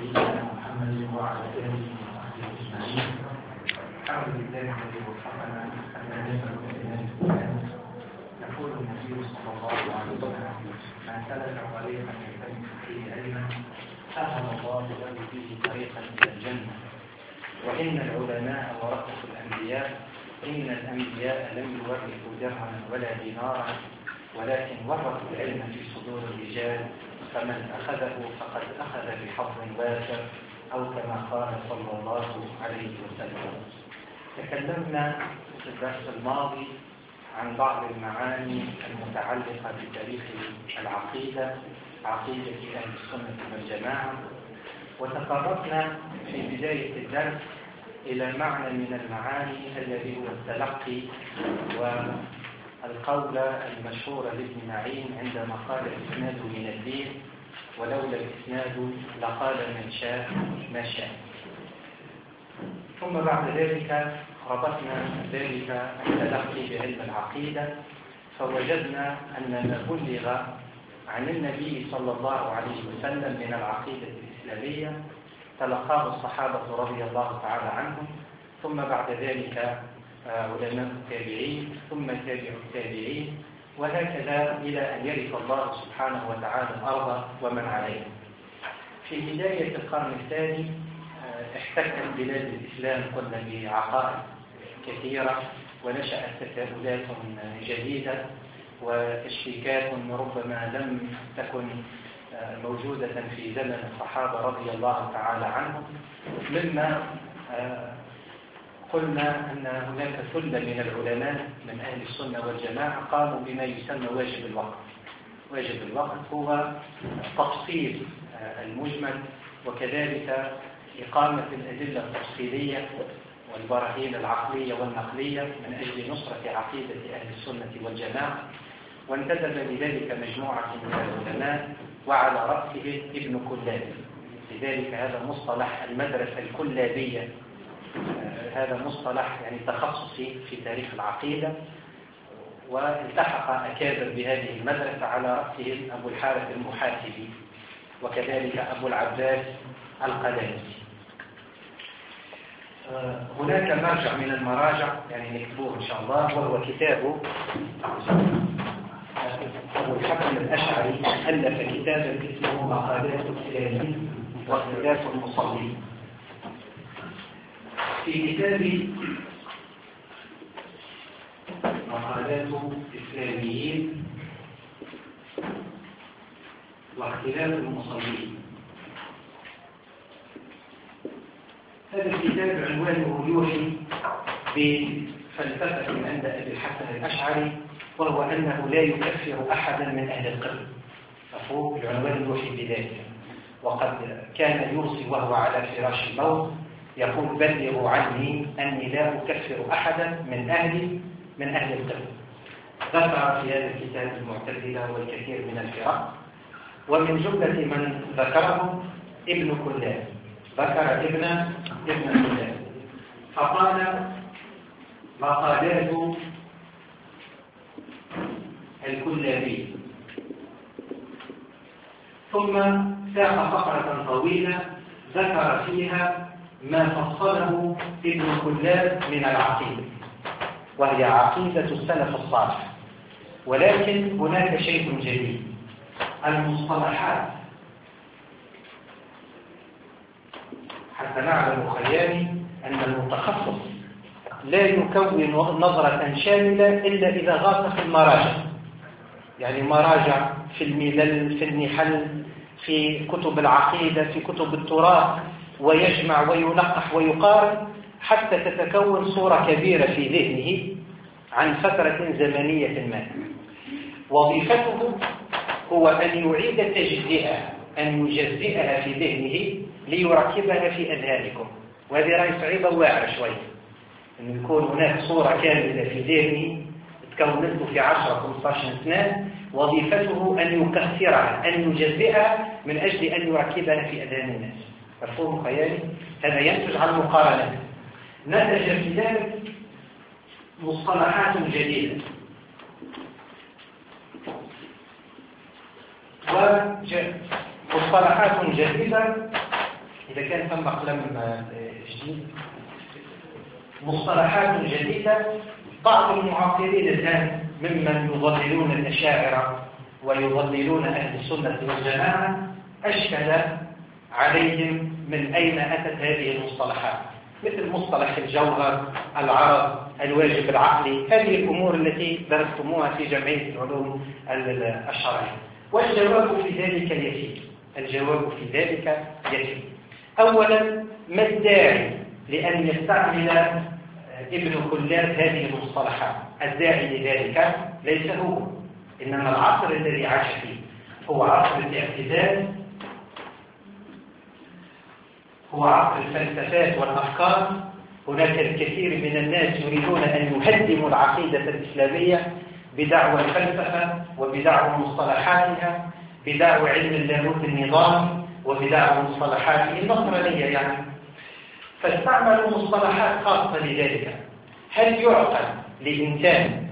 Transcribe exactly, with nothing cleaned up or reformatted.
سيدنا محمد وعلى آله وصحبه أجمعين. الحمد لله الذي وفقنا حتى نسأل كلمات القرآن. يقول النبي صلى الله عليه وسلم: من سلك طريقا يلتمس فيه علما سهل الله له به طريقا إلى الجنة. وإن العلماء ورثة الأنبياء، إن الأنبياء لم يورثوا درهما ولا دينارا ولكن ورثوا العلم في صدور الرجال، فمن أخذه فقد أخذ بحظ وافر، أو كما قال صلى الله عليه وسلم. تكلمنا في الدرس الماضي عن بعض المعاني المتعلقة بتاريخ العقيدة، عقيدة أهل السنة والجماعة، وتطرقنا في بداية الدرس إلى معنى من المعاني الذي هو التلقي، والقول المشهور لابن معين عندما قال: الإسناد من الدين، ولولا الإسناد لقال من شاء ما شاء. ثم بعد ذلك ربطنا ذلك التلقي بعلم العقيدة، فوجدنا أن ما بلغ عن النبي صلى الله عليه وسلم من العقيدة الإسلامية تلقاه الصحابة رضي الله تعالى عنهم، ثم بعد ذلك علماء التابعين، ثم تابع التابعين، وهكذا إلى أن يرث الله سبحانه وتعالى الأرض ومن عليها. في بداية القرن الثاني احتكت بلاد الإسلام كلها بعقائد كثيرة، ونشأت تساؤلات جديدة وتشكيكات ربما لم تكن موجودة في زمن الصحابة رضي الله تعالى عنهم، مما قلنا أن هناك ثلة من العلماء من أهل السنة والجماعة قاموا بما يسمى واجب الوقت. واجب الوقت هو تفصيل المجمل، وكذلك إقامة الأدلة التفصيلية والبراهين العقلية والنقلية من أجل نصرة عقيدة أهل السنة والجماعة. وانتدب لذلك مجموعة من العلماء، وعلى رأسهم ابن كلاب. لذلك هذا مصطلح المدرسة الكلابية، هذا مصطلح يعني تخصصي في تاريخ العقيدة، والتحق أكابر بهذه المدرسة على رأسهم أبو الحارث المحاسبي، وكذلك أبو العباس القلمسي. هناك مرجع من المراجع يعني نكتبوه إن شاء الله، وهو كتاب أبو الحكم الأشعري، ألف كتابا اسمه مقالات الإسلاميين واختلاف المصلين. في كتاب مقالات الإسلاميين واختلاف المصلين، هذا الكتاب عنوانه يوحي بفلسفة من عند أبي الحسن الأشعري، وهو أنه لا يكفر أحدا من أهل القبلة. مفهوم؟ العنوان يوحي بذلك. وقد كان يوصي وهو على فراش الموت يقول: بلغوا عني أني لا أكفر أحدا من أهل من أهل القبلة. ذكر في هذا الكتاب المعتزلة والكثير من الفرق، ومن جملة من ذكرهم ابن كلاب، ذكر ابن ابن كلاب فقال: مقالات الكلابي. ثم ساق فقرة طويلة ذكر فيها ما فصله ابن كلاب من العقيدة، وهي عقيدة السلف الصالح. ولكن هناك شيء جديد: المصطلحات. حتى نعلم خيالي أن المتخصص لا يكون نظرة شاملة إلا إذا غاص في المراجع، يعني مراجع في الملل، في النحل، في كتب العقيدة، في كتب التراث، ويجمع وينقح ويقارن حتى تتكون صورة كبيرة في ذهنه عن فترة زمنية ما. وظيفته هو أن يعيد تجزئها، أن يجزئها في ذهنه ليركبها في أذهانكم. وهذه رأي صعيبة واعرة شوية، أن يكون هناك صورة كاملة في ذهنه تكونته في عشرة خمسة عشر سنة، وظيفته أن يكثرها، أن يجزئها من أجل أن يركبها في أذهان الناس. مفهوم خيالي؟ هذا ينتج عن مقارنة. نتج في ذلك مصطلحات جديدة، ومصطلحات جديدة إذا كان ثم قلم جديد مصطلحات جديدة. بعض المعاصرين الآن ممن يضللون الأشاعرة ويضللون أهل السنة والجماعة أشكل عليهم من أين أتت هذه المصطلحات، مثل مصطلح الجوهر، العرض، الواجب العقلي، هذه الأمور التي درستموها في جمعية العلوم الشرعية. والجواب في ذلك يسير. الجواب في ذلك يسير. أولا، ما الداعي لأن يستعمل ابن كلاب هذه المصطلحات؟ الداعي لذلك ليس هو، إنما العصر الذي عاش فيه هو عصر الاعتدال، هو عصر الفلسفات والأفكار. هناك الكثير من الناس يريدون أن يهدموا العقيدة الإسلامية بدعوى الفلسفة وبدعوى مصطلحاتها، بدعوى علم اللاهوت النظامي وبدعوى مصطلحاته النصرانية يعني. فاستعملوا مصطلحات خاصة لذلك. هل يعقل لإنسان